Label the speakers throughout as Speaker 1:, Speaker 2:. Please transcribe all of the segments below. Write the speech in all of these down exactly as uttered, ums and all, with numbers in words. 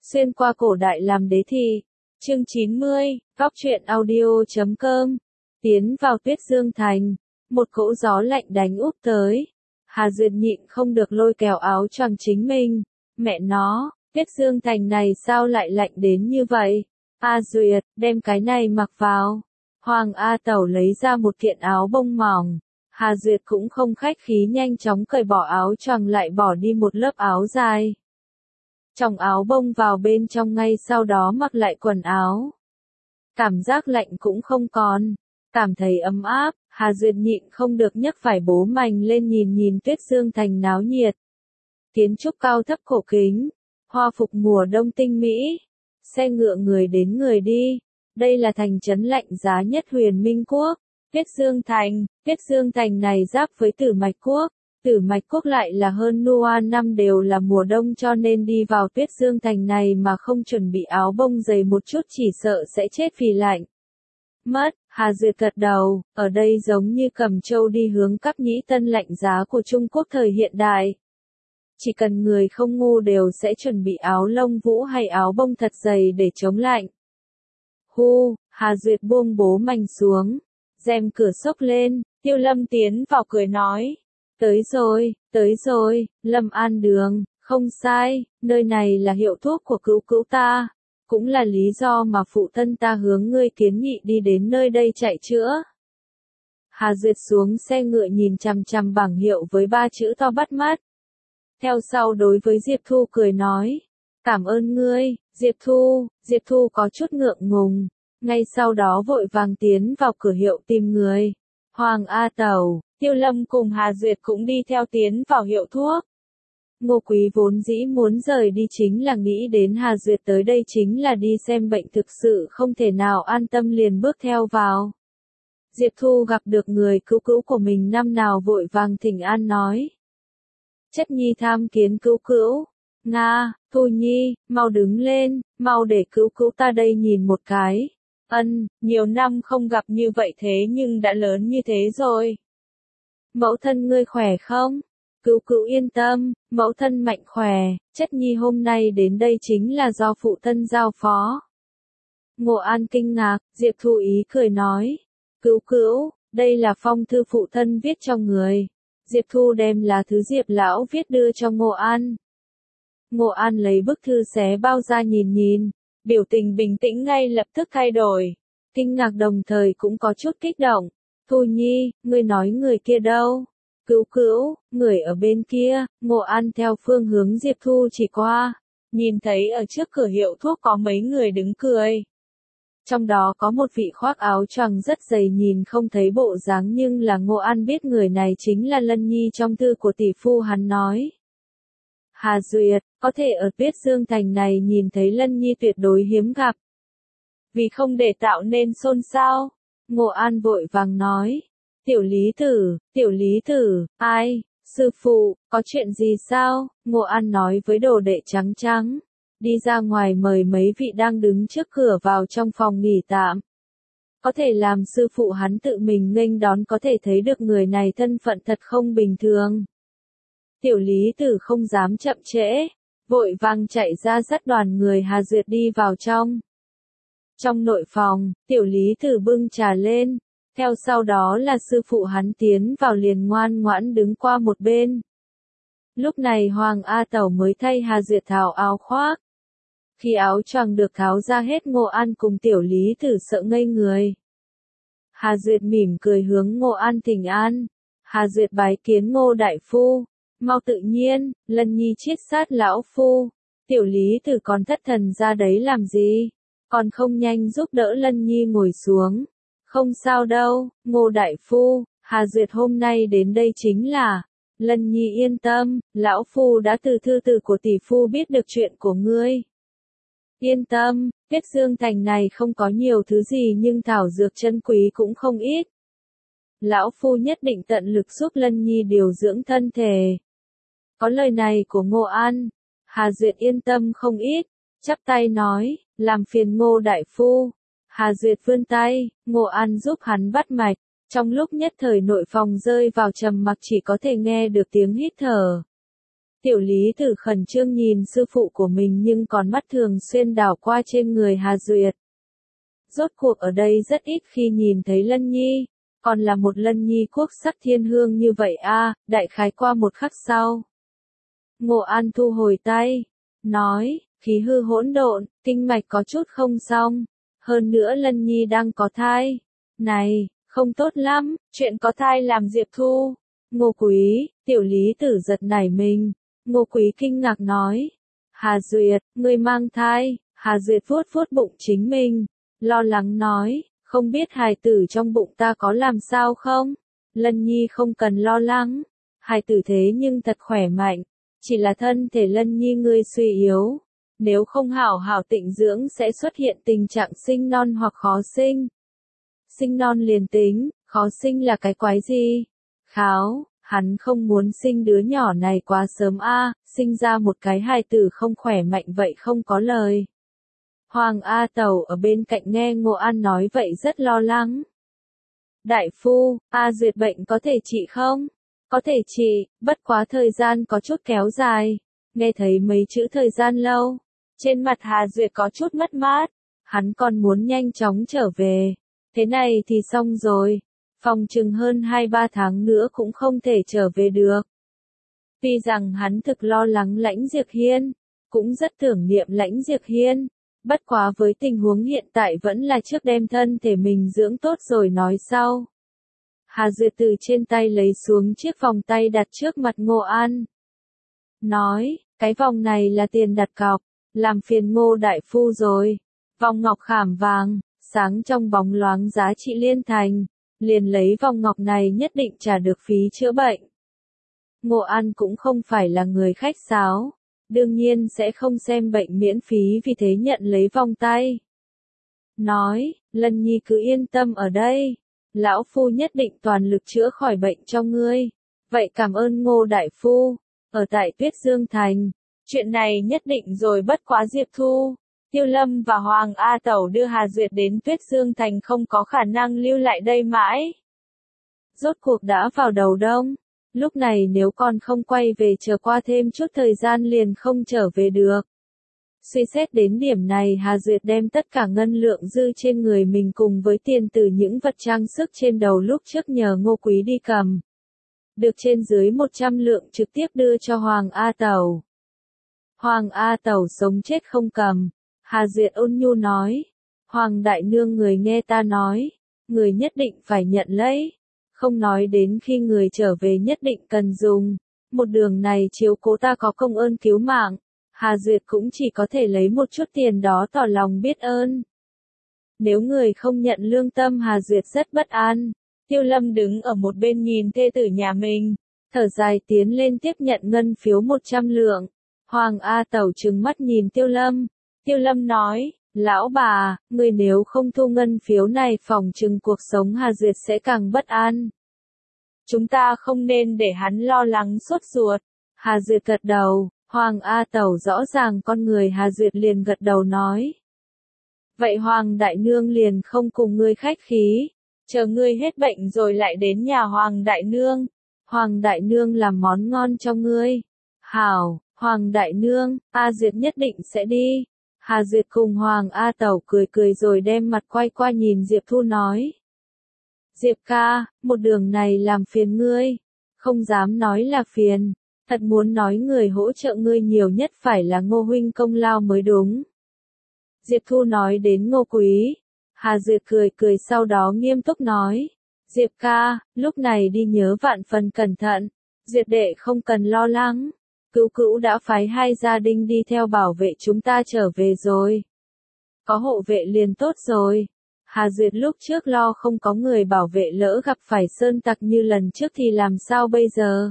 Speaker 1: Xuyên qua cổ đại làm đế thi. Chương chín mươi, góc truyện audio chấm com. Tiến vào Tuyết Dương Thành, một cỗ gió lạnh đánh úp tới. Hà Duyệt nhịn không được lôi kéo áo choàng chính mình. Mẹ nó, Tuyết Dương Thành này sao lại lạnh đến như vậy? A Duyệt, đem cái này mặc vào. Hoàng A Tẩu lấy ra một kiện áo bông mỏng. Hà Duyệt cũng không khách khí nhanh chóng cởi bỏ áo choàng lại bỏ đi một lớp áo dài. Trong áo bông vào bên trong ngay sau đó mặc lại quần áo. Cảm giác lạnh cũng không còn. Cảm thấy ấm áp, Hà Duyệt nhịn không được nhấc vải bố mành lên nhìn nhìn Tuyết Dương Thành náo nhiệt. Kiến trúc cao thấp cổ kính, hoa phục mùa đông tinh mỹ, xe ngựa người đến người đi. Đây là thành trấn lạnh giá nhất Huyền Minh Quốc, Tuyết Dương Thành. Tuyết Dương Thành này giáp với Tử Mạch Quốc. Tử Mạch Quốc lại là hơn nửa năm đều là mùa đông cho nên đi vào Tuyết Dương Thành này mà không chuẩn bị áo bông dày một chút chỉ sợ sẽ chết vì lạnh. Mất, Hà Duyệt gật đầu, ở đây giống như Cẩm Châu đi hướng Cáp Nhĩ Tân lạnh giá của Trung Quốc thời hiện đại. Chỉ cần người không ngu đều sẽ chuẩn bị áo lông vũ hay áo bông thật dày để chống lạnh. Hu, Hà Duyệt buông bố mành xuống, rèm cửa xốc lên, Tiêu Lâm tiến vào cười nói. Tới rồi, tới rồi, Lâm An Đường, không sai, nơi này là hiệu thuốc của cứu cứu ta, cũng là lý do mà phụ thân ta hướng ngươi kiến nghị đi đến nơi đây chạy chữa. Hà Duyệt xuống xe ngựa nhìn chằm chằm bảng hiệu với ba chữ to bắt mắt. Theo sau đối với Diệp Thu cười nói, cảm ơn ngươi, Diệp Thu. Diệp Thu có chút ngượng ngùng, ngay sau đó vội vàng tiến vào cửa hiệu tìm người. Hoàng A Tẩu, Tiêu Lâm cùng Hà Duyệt cũng đi theo tiến vào hiệu thuốc. Ngô Quý vốn dĩ muốn rời đi chính là nghĩ đến Hà Duyệt tới đây chính là đi xem bệnh thực sự không thể nào an tâm liền bước theo vào. Diệp Thu gặp được người cứu cứu của mình năm nào vội vàng thỉnh an nói. Chất nhi tham kiến cứu cứu. Nga, Thu Nhi, mau đứng lên, mau để cứu cứu ta đây nhìn một cái. Ân, nhiều năm không gặp như vậy thế nhưng đã lớn như thế rồi. Mẫu thân ngươi khỏe không? Cứu cứu yên tâm, mẫu thân mạnh khỏe, chất nhi hôm nay đến đây chính là do phụ thân giao phó. Ngộ An kinh ngạc, Diệp Thu ý cười nói. Cứu cứu, đây là phong thư phụ thân viết cho người. Diệp Thu đem là thứ Diệp lão viết đưa cho Ngộ An. Ngộ An lấy bức thư xé bao ra nhìn nhìn, biểu tình bình tĩnh ngay lập tức thay đổi. Kinh ngạc đồng thời cũng có chút kích động. Thu Nhi, ngươi nói người kia đâu? Cứu cứu, người ở bên kia. Ngộ An theo phương hướng Diệp Thu chỉ qua, nhìn thấy ở trước cửa hiệu thuốc có mấy người đứng cười. Trong đó có một vị khoác áo choàng rất dày nhìn không thấy bộ dáng nhưng là Ngộ An biết người này chính là Lân Nhi trong thư của tỷ phu hắn nói. Hà Duyệt, có thể ở Tuyết Dương Thành này nhìn thấy Lân Nhi tuyệt đối hiếm gặp. Vì không để tạo nên xôn xao, Ngộ An vội vàng nói. Tiểu Lý Tử, Tiểu Lý Tử, ai, sư phụ, có chuyện gì sao? Ngộ An nói với đồ đệ trắng trắng. Đi ra ngoài mời mấy vị đang đứng trước cửa vào trong phòng nghỉ tạm. Có thể làm sư phụ hắn tự mình nghênh đón có thể thấy được người này thân phận thật không bình thường. Tiểu Lý Tử không dám chậm trễ, vội vàng chạy ra dắt đoàn người Hà Duyệt đi vào trong. Trong nội phòng, Tiểu Lý Tử bưng trà lên, theo sau đó là sư phụ hắn tiến vào liền ngoan ngoãn đứng qua một bên. Lúc này Hoàng A Tẩu mới thay Hà Duyệt tháo áo khoác. Khi áo choàng được tháo ra hết Ngộ An cùng Tiểu Lý Tử sợ ngây người. Hà Duyệt mỉm cười hướng Ngộ An thỉnh an. Hà Duyệt bái kiến Ngô đại phu. Mau tự nhiên, Lân Nhi chiết sát lão phu. Tiểu Lý Tử còn thất thần ra đấy làm gì? Còn không nhanh giúp đỡ Lân Nhi ngồi xuống. Không sao đâu, Ngô đại phu, Hà Duyệt hôm nay đến đây chính là. Lân Nhi yên tâm, lão phu đã từ thư tử của tỷ phu biết được chuyện của ngươi. Yên tâm, Tuyết Dương Thành này không có nhiều thứ gì nhưng thảo dược chân quý cũng không ít. Lão phu nhất định tận lực giúp Lân Nhi điều dưỡng thân thể. Có lời này của Ngộ An, Hà Duyệt yên tâm không ít, chắp tay nói, làm phiền Ngô đại phu. Hà Duyệt vươn tay, Ngộ An giúp hắn bắt mạch, trong lúc nhất thời nội phòng rơi vào trầm mặc chỉ có thể nghe được tiếng hít thở. Tiểu Lý Tử khẩn trương nhìn sư phụ của mình nhưng còn mắt thường xuyên đảo qua trên người Hà Duyệt. Rốt cuộc ở đây rất ít khi nhìn thấy Lân Nhi, còn là một Lân Nhi quốc sắc thiên hương như vậy a. Đại khái qua một khắc sau. Ngộ An thu hồi tay, nói, khí hư hỗn độn, kinh mạch có chút không xong, hơn nữa Lân Nhi đang có thai. Này, không tốt lắm, chuyện có thai làm Diệp Thu. Ngô Quý, Tiểu Lý Tử giật nảy mình. Ngô Quý kinh ngạc nói, Hà Duyệt, ngươi mang thai. Hà Duyệt vuốt vuốt bụng chính mình, lo lắng nói, không biết hài tử trong bụng ta có làm sao không? Lân Nhi không cần lo lắng, hài tử thế nhưng thật khỏe mạnh, chỉ là thân thể Lân Nhi ngươi suy yếu, nếu không hảo hảo tịnh dưỡng sẽ xuất hiện tình trạng sinh non hoặc khó sinh. Sinh non liền tính, khó sinh là cái quái gì? Kháo, hắn không muốn sinh đứa nhỏ này quá sớm a, sinh ra một cái hài tử không khỏe mạnh vậy không có lời. Hoàng A Tẩu ở bên cạnh nghe Ngộ An nói vậy rất lo lắng. Đại phu, A Duyệt bệnh có thể trị không? Có thể trị, bất quá thời gian có chút kéo dài. Nghe thấy mấy chữ thời gian lâu, trên mặt Hà Duyệt có chút mất mát, hắn còn muốn nhanh chóng trở về. Thế này thì xong rồi, phòng chừng hơn hai ba tháng nữa cũng không thể trở về được. Tuy rằng hắn thực lo lắng Lãnh Diệp Hiên, cũng rất tưởng niệm Lãnh Diệp Hiên, bất quá với tình huống hiện tại vẫn là trước đem thân thể mình dưỡng tốt rồi nói sau. Hà Duyệt từ trên tay lấy xuống chiếc vòng tay đặt trước mặt Ngộ An. Nói, cái vòng này là tiền đặt cọc, làm phiền Ngô đại phu rồi. Vòng ngọc khảm vàng, sáng trong bóng loáng giá trị liên thành, liền lấy vòng ngọc này nhất định trả được phí chữa bệnh. Ngộ An cũng không phải là người khách sáo, đương nhiên sẽ không xem bệnh miễn phí vì thế nhận lấy vòng tay. Nói, Lân Nhi cứ yên tâm ở đây, lão phu nhất định toàn lực chữa khỏi bệnh cho ngươi. Vậy cảm ơn Ngô đại phu, ở tại Tuyết Dương Thành, chuyện này nhất định rồi bất quá Diệp Thu. Tiêu Lâm và Hoàng A Tẩu đưa Hà Duyệt đến Tuyết Dương Thành không có khả năng lưu lại đây mãi. Rốt cuộc đã vào đầu đông, lúc này nếu con không quay về chờ qua thêm chút thời gian liền không trở về được. Suy xét đến điểm này Hà Duyệt đem tất cả ngân lượng dư trên người mình cùng với tiền từ những vật trang sức trên đầu lúc trước nhờ Ngô Quý đi cầm. Được trên dưới một trăm lượng trực tiếp đưa cho Hoàng A Tẩu. Hoàng A Tẩu sống chết không cầm. Hà Duyệt ôn nhu nói, Hoàng đại nương người nghe ta nói, người nhất định phải nhận lấy, không nói đến khi người trở về nhất định cần dùng, một đường này chiếu cố ta có công ơn cứu mạng, Hà Duyệt cũng chỉ có thể lấy một chút tiền đó tỏ lòng biết ơn. Nếu người không nhận lương tâm Hà Duyệt rất bất an. Tiêu Lâm đứng ở một bên nhìn thê tử nhà mình, thở dài tiến lên tiếp nhận ngân phiếu một trăm lượng. Hoàng A Tẩu trừng mắt nhìn Tiêu Lâm. Tiêu Lâm nói, lão bà, người nếu không thu ngân phiếu này phòng chừng cuộc sống Hà Duyệt sẽ càng bất an. Chúng ta không nên để hắn lo lắng sốt ruột. Hà Duyệt gật đầu, Hoàng A Tẩu rõ ràng con người Hà Duyệt liền gật đầu nói. Vậy Hoàng đại nương liền không cùng ngươi khách khí, chờ ngươi hết bệnh rồi lại đến nhà Hoàng đại nương. Hoàng đại nương làm món ngon cho ngươi. Hảo, Hoàng đại nương, A Duyệt nhất định sẽ đi. Hà Duyệt cùng Hoàng A Tẩu cười cười rồi đem mặt quay qua nhìn Diệp Thu nói. Diệp ca, một đường này làm phiền ngươi. Không dám nói là phiền. Thật muốn nói người hỗ trợ ngươi nhiều nhất phải là Ngô huynh công lao mới đúng. Diệp Thu nói đến Ngô Quý. Hà Duyệt cười cười sau đó nghiêm túc nói. Diệp ca, lúc này đi nhớ vạn phần cẩn thận. Duyệt đệ không cần lo lắng. Cữu cữu đã phái hai gia đình đi theo bảo vệ chúng ta trở về rồi. Có hộ vệ liền tốt rồi. Hà Duyệt lúc trước lo không có người bảo vệ lỡ gặp phải sơn tặc như lần trước thì làm sao bây giờ?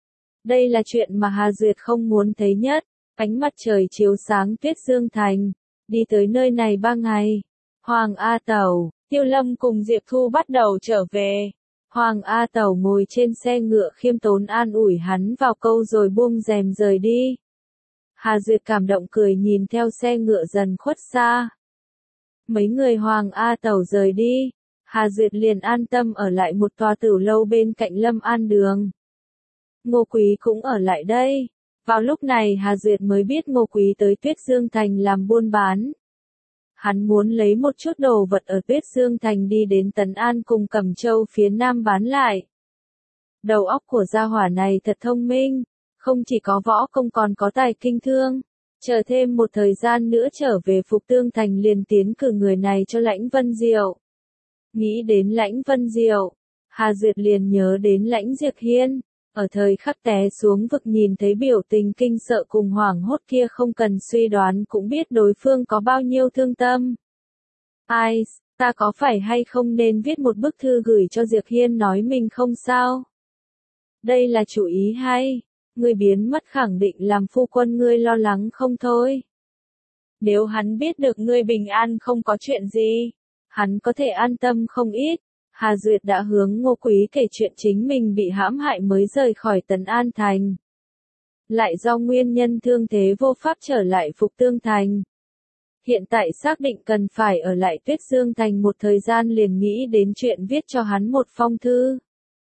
Speaker 1: Đây là chuyện mà Hà Duyệt không muốn thấy nhất. Ánh mặt trời chiếu sáng Tuyết Dương Thành. Đi tới nơi này ba ngày. Hoàng A Tẩu, Tiêu Lâm cùng Diệp Thu bắt đầu trở về. Hoàng A Tẩu ngồi trên xe ngựa khiêm tốn an ủi hắn vào câu rồi buông rèm rời đi. Hà Duyệt cảm động cười nhìn theo xe ngựa dần khuất xa. Mấy người Hoàng A Tẩu rời đi, Hà Duyệt liền an tâm ở lại một tòa tử lâu bên cạnh Lâm An Đường. Ngô Quý cũng ở lại đây. Vào lúc này Hà Duyệt mới biết Ngô Quý tới Tuyết Dương Thành làm buôn bán. Hắn muốn lấy một chút đồ vật ở Tuyết Dương Thành đi đến Tấn An cùng Cẩm Châu phía Nam bán lại. Đầu óc của gia hỏa này thật thông minh, không chỉ có võ công còn có tài kinh thương. Chờ thêm một thời gian nữa trở về Phục Tương Thành liền tiến cử người này cho Lãnh Vân Diệu. Nghĩ đến Lãnh Vân Diệu, Hà Duyệt liền nhớ đến Lãnh Diệp Hiên. Ở thời khắc té xuống vực nhìn thấy biểu tình kinh sợ cùng hoảng hốt kia không cần suy đoán cũng biết đối phương có bao nhiêu thương tâm. Ai, ta có phải hay không nên viết một bức thư gửi cho Diệp Hiên nói mình không sao? Đây là chủ ý hay? Ngươi biến mất khẳng định làm phu quân ngươi lo lắng không thôi. Nếu hắn biết được ngươi bình an không có chuyện gì, hắn có thể an tâm không ít. Hà Duyệt đã hướng Ngô Quý kể chuyện chính mình bị hãm hại mới rời khỏi Tấn An Thành. Lại do nguyên nhân thương thế vô pháp trở lại Phục Tương Thành. Hiện tại xác định cần phải ở lại Tuyết Dương Thành một thời gian liền nghĩ đến chuyện viết cho hắn một phong thư.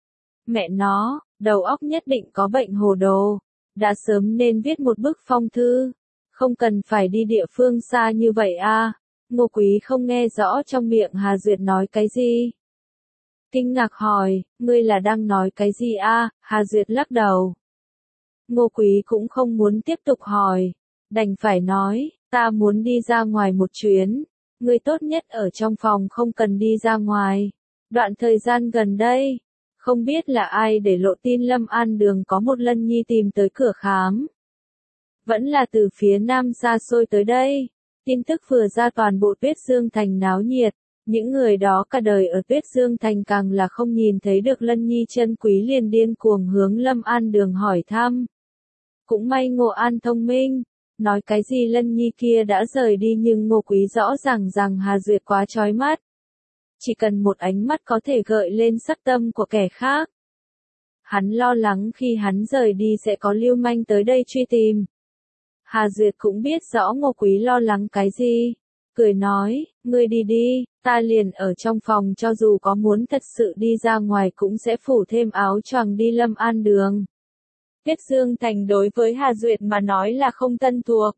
Speaker 1: Mẹ nó, đầu óc nhất định có bệnh hồ đồ, đã sớm nên viết một bức phong thư, không cần phải đi địa phương xa như vậy a. Ngô Quý không nghe rõ trong miệng Hà Duyệt nói cái gì. Kinh ngạc hỏi, ngươi là đang nói cái gì a? Hà Duyệt lắc đầu. Ngô Quý cũng không muốn tiếp tục hỏi, đành phải nói, ta muốn đi ra ngoài một chuyến, ngươi tốt nhất ở trong phòng không cần đi ra ngoài. Đoạn thời gian gần đây, không biết là ai để lộ tin Lâm An Đường có một Lân Nhi tìm tới cửa khám. Vẫn là từ phía nam xa xôi tới đây, tin tức vừa ra toàn bộ Tuyết Dương Thành náo nhiệt. Những người đó cả đời ở Tuyết Dương Thành càng là không nhìn thấy được Lân Nhi chân quý liền điên cuồng hướng Lâm An Đường hỏi thăm. Cũng may Ngô An thông minh, nói cái gì Lân Nhi kia đã rời đi nhưng Ngô Quý rõ ràng rằng Hà Duyệt quá chói mắt. Chỉ cần một ánh mắt có thể gợi lên sắc tâm của kẻ khác. Hắn lo lắng khi hắn rời đi sẽ có lưu manh tới đây truy tìm. Hà Duyệt cũng biết rõ Ngô Quý lo lắng cái gì. Cười nói, ngươi đi đi, ta liền ở trong phòng cho dù có muốn thật sự đi ra ngoài cũng sẽ phủ thêm áo choàng đi Lâm An Đường. Tuyết Dương Thành đối với Hà Duyệt mà nói là không thân thuộc.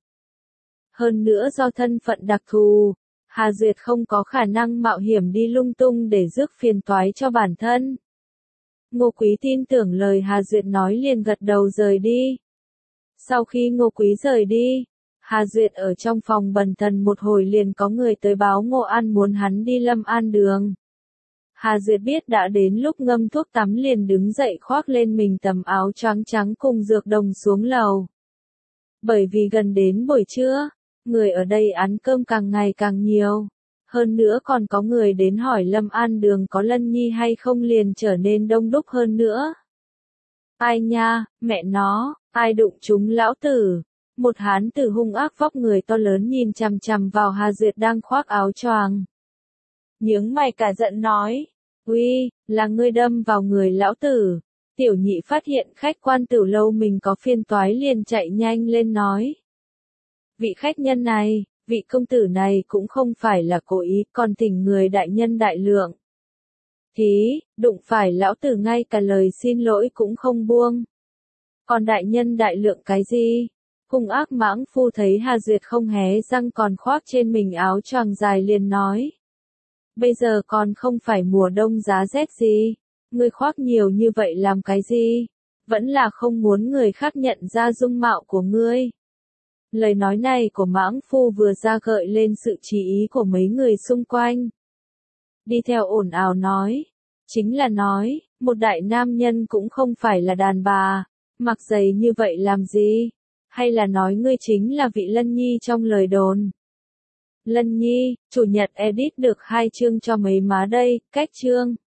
Speaker 1: Hơn nữa do thân phận đặc thù, Hà Duyệt không có khả năng mạo hiểm đi lung tung để rước phiền toái cho bản thân. Ngô Quý tin tưởng lời Hà Duyệt nói liền gật đầu rời đi. Sau khi Ngô Quý rời đi, Hà Duyệt ở trong phòng bần thần một hồi liền có người tới báo Ngô An muốn hắn đi Lâm An Đường. Hà Duyệt biết đã đến lúc ngâm thuốc tắm liền đứng dậy khoác lên mình tấm áo choàng trắng cùng dược đồng xuống lầu. Bởi vì gần đến buổi trưa, người ở đây ăn cơm càng ngày càng nhiều. Hơn nữa còn có người đến hỏi Lâm An Đường có Lân Nhi hay không liền trở nên đông đúc hơn nữa. Ai nha, mẹ nó, ai đụng chúng lão tử. Một hán tử hung ác vóc người to lớn nhìn chằm chằm vào Hà Duyệt đang khoác áo choàng. Nhướng mày cả giận nói, uy, là ngươi đâm vào người lão tử. Tiểu nhị phát hiện khách quan tiểu lâu mình có phiền toái liền chạy nhanh lên nói. Vị khách nhân này, vị công tử này cũng không phải là cố ý, còn thỉnh người đại nhân đại lượng. Thí, đụng phải lão tử ngay cả lời xin lỗi cũng không buông. Còn đại nhân đại lượng cái gì? Hung ác mãng phu thấy Hà Duyệt không hé răng còn khoác trên mình áo choàng dài liền nói. Bây giờ còn không phải mùa đông giá rét gì, ngươi khoác nhiều như vậy làm cái gì? Vẫn là không muốn người khác nhận ra dung mạo của ngươi. Lời nói này của mãng phu vừa ra gợi lên sự chú ý của mấy người xung quanh. Đi theo ồn ào nói, chính là nói, một đại nam nhân cũng không phải là đàn bà, mặc giày như vậy làm gì? Hay là nói ngươi chính là vị Lân Nhi trong lời đồn? Lân Nhi, chủ nhật edit được hai chương cho mấy má đây, cách chương.